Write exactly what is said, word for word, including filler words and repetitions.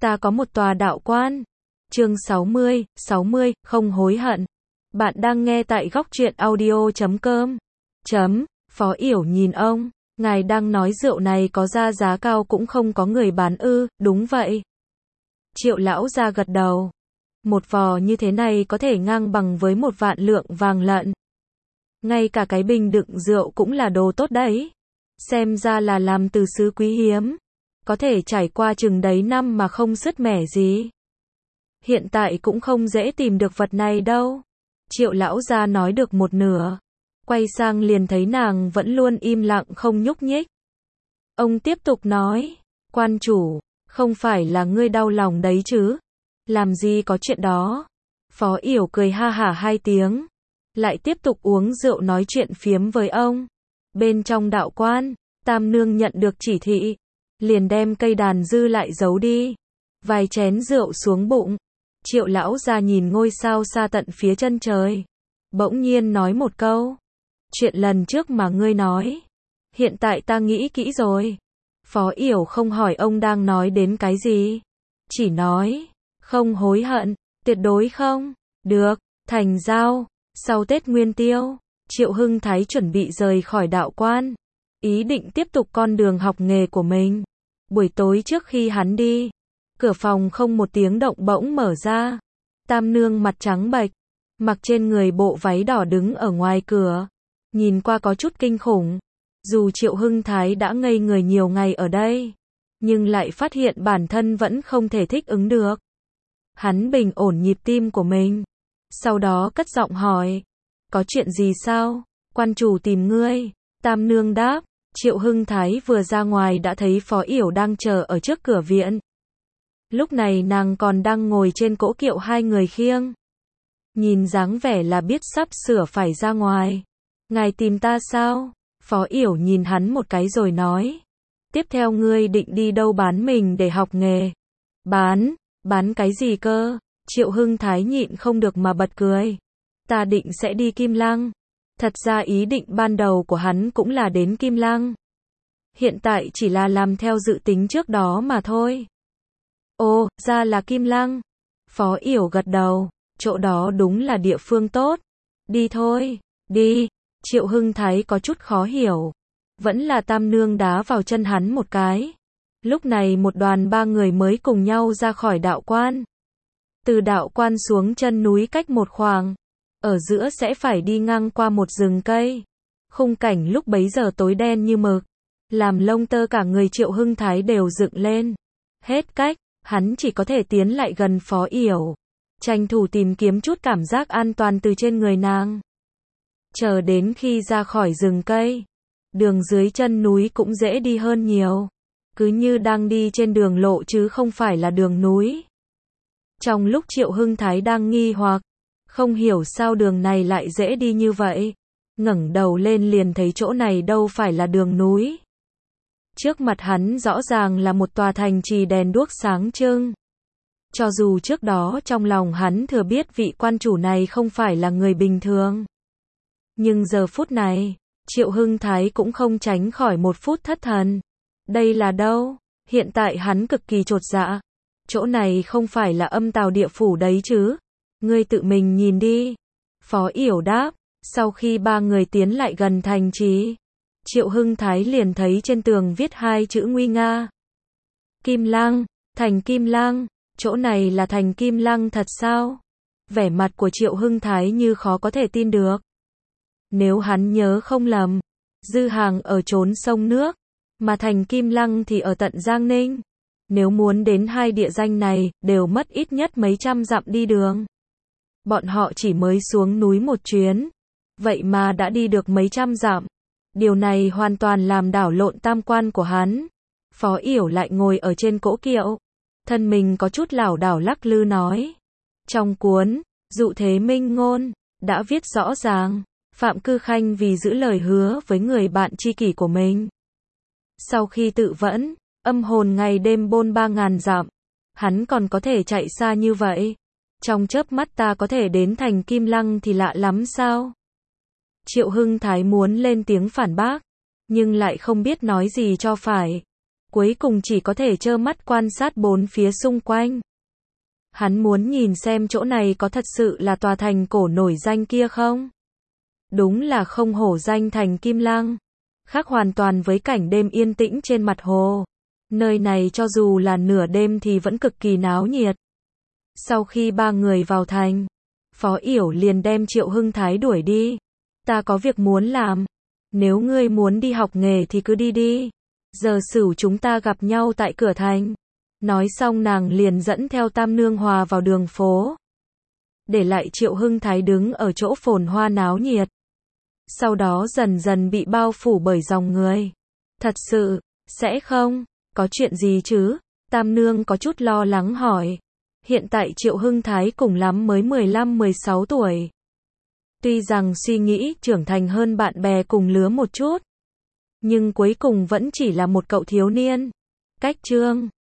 Ta có một tòa đạo quan. Chương sáu mươi, sáu mươi, không hối hận. Bạn đang nghe tại góc truyện audio chấm com. Chấm, Phó Yểu nhìn ông, ngài đang nói rượu này có ra giá cao cũng không có người bán ư? Đúng vậy. Triệu lão gia gật đầu. Một vò như thế này có thể ngang bằng với một vạn lượng vàng lận. Ngay cả cái bình đựng rượu cũng là đồ tốt đấy. Xem ra là làm từ xứ quý hiếm. Có thể trải qua chừng đấy năm mà không sứt mẻ gì. Hiện tại cũng không dễ tìm được vật này đâu. Triệu lão gia nói được một nửa. Quay sang liền thấy nàng vẫn luôn im lặng không nhúc nhích. Ông tiếp tục nói, quan chủ, không phải là ngươi đau lòng đấy chứ? Làm gì có chuyện đó. Phó Yểu cười ha hả hai tiếng. Lại tiếp tục uống rượu nói chuyện phiếm với ông. Bên trong đạo quan, Tam Nương nhận được chỉ thị. Liền đem cây đàn dư lại giấu đi. Vài chén rượu xuống bụng. Triệu lão ra nhìn ngôi sao xa tận phía chân trời. Bỗng nhiên nói một câu. Chuyện lần trước mà ngươi nói. Hiện tại ta nghĩ kỹ rồi. Phó Yểu không hỏi ông đang nói đến cái gì. Chỉ nói. Không hối hận. Tuyệt đối không. Được. Thành giao. Sau Tết Nguyên Tiêu, Triệu Hưng Thái chuẩn bị rời khỏi đạo quan. Ý định tiếp tục con đường học nghề của mình. Buổi tối trước khi hắn đi, cửa phòng không một tiếng động bỗng mở ra. Tam Nương mặt trắng bệch, mặc trên người bộ váy đỏ đứng ở ngoài cửa. Nhìn qua có chút kinh khủng. Dù Triệu Hưng Thái đã ngây người nhiều ngày ở đây, nhưng lại phát hiện bản thân vẫn không thể thích ứng được. Hắn bình ổn nhịp tim của mình. Sau đó cất giọng hỏi. Có chuyện gì sao? Quan chủ tìm ngươi. Tam Nương đáp. Triệu Hưng Thái vừa ra ngoài đã thấy Phó Yểu đang chờ ở trước cửa viện. Lúc này nàng còn đang ngồi trên cỗ kiệu hai người khiêng. Nhìn dáng vẻ là biết sắp sửa phải ra ngoài. Ngài tìm ta sao? Phó Yểu nhìn hắn một cái rồi nói. Tiếp theo ngươi định đi đâu bán mình để học nghề? Bán? Bán cái gì cơ? Triệu Hưng Thái nhịn không được mà bật cười. Ta định sẽ đi Kim Lăng. Thật ra ý định ban đầu của hắn cũng là đến Kim Lăng. Hiện tại chỉ là làm theo dự tính trước đó mà thôi. Ồ, ra là Kim Lăng. Phó Yểu gật đầu. Chỗ đó đúng là địa phương tốt. Đi thôi, đi. Triệu Hưng Thái có chút khó hiểu. Vẫn là Tam Nương đá vào chân hắn một cái. Lúc này một đoàn ba người mới cùng nhau ra khỏi đạo quan. Từ đạo quan xuống chân núi cách một khoảng. Ở giữa sẽ phải đi ngang qua một rừng cây. Khung cảnh lúc bấy giờ tối đen như mực. Làm lông tơ cả người Triệu Hưng Thái đều dựng lên. Hết cách, hắn chỉ có thể tiến lại gần Phó Yểu. Tranh thủ tìm kiếm chút cảm giác an toàn từ trên người nàng. Chờ đến khi ra khỏi rừng cây. Đường dưới chân núi cũng dễ đi hơn nhiều. Cứ như đang đi trên đường lộ chứ không phải là đường núi. Trong lúc Triệu Hưng Thái đang nghi hoặc, không hiểu sao đường này lại dễ đi như vậy. Ngẩng đầu lên liền thấy chỗ này đâu phải là đường núi. Trước mặt hắn rõ ràng là một tòa thành trì đèn đuốc sáng trưng. Cho dù trước đó trong lòng hắn thừa biết vị quan chủ này không phải là người bình thường. Nhưng giờ phút này, Triệu Hưng Thái cũng không tránh khỏi một phút thất thần. Đây là đâu? Hiện tại hắn cực kỳ chột dạ. Chỗ này không phải là Âm Tào địa phủ đấy chứ? Ngươi tự mình nhìn đi. Phó Yểu đáp. Sau khi ba người tiến lại gần thành trì, Triệu Hưng Thái liền thấy trên tường viết hai chữ nguy nga. Kim Lăng, thành Kim Lăng. Chỗ này là thành Kim Lăng thật sao? Vẻ mặt của Triệu Hưng Thái như khó có thể tin được. Nếu hắn nhớ không lầm, Dư Hàng ở chốn sông nước, mà thành Kim Lăng thì ở tận Giang Ninh. Nếu muốn đến hai địa danh này, đều mất ít nhất mấy trăm dặm đi đường. Bọn họ chỉ mới xuống núi một chuyến, vậy mà đã đi được mấy trăm dặm. Điều này hoàn toàn làm đảo lộn tam quan của hắn. Phó Yểu lại ngồi ở trên cỗ kiệu. Thân mình có chút lảo đảo lắc lư nói. Trong cuốn, Dụ Thế Minh Ngôn, đã viết rõ ràng, Phạm Cư Khanh vì giữ lời hứa với người bạn tri kỷ của mình. Sau khi tự vẫn, âm hồn ngày đêm bôn ba ngàn dặm, hắn còn có thể chạy xa như vậy. Trong chớp mắt ta có thể đến thành Kim Lăng thì lạ lắm sao? Triệu Hưng Thái muốn lên tiếng phản bác, nhưng lại không biết nói gì cho phải. cuối cùng chỉ có thể trơ mắt quan sát bốn phía xung quanh. Hắn muốn nhìn xem chỗ này có thật sự là tòa thành cổ nổi danh kia không? Đúng là không hổ danh thành Kim Lăng. Khác hoàn toàn với cảnh đêm yên tĩnh trên mặt hồ. Nơi này cho dù là nửa đêm thì vẫn cực kỳ náo nhiệt. Sau khi ba người vào thành, Phó Yểu liền đem Triệu Hưng Thái đuổi đi. Ta có việc muốn làm. Nếu ngươi muốn đi học nghề thì cứ đi đi. Giờ sửu chúng ta gặp nhau tại cửa thành. Nói xong nàng liền dẫn theo Tam Nương Hòa vào đường phố. Để lại Triệu Hưng Thái đứng ở chỗ phồn hoa náo nhiệt. Sau đó dần dần bị bao phủ bởi dòng người. Thật sự, sẽ không? Có chuyện gì chứ? Tam Nương có chút lo lắng hỏi. Hiện tại Triệu Hưng Thái cùng lắm mới mười lăm mười sáu tuổi. Tuy rằng suy nghĩ trưởng thành hơn bạn bè cùng lứa một chút. Nhưng cuối cùng vẫn chỉ là một cậu thiếu niên. Cách chương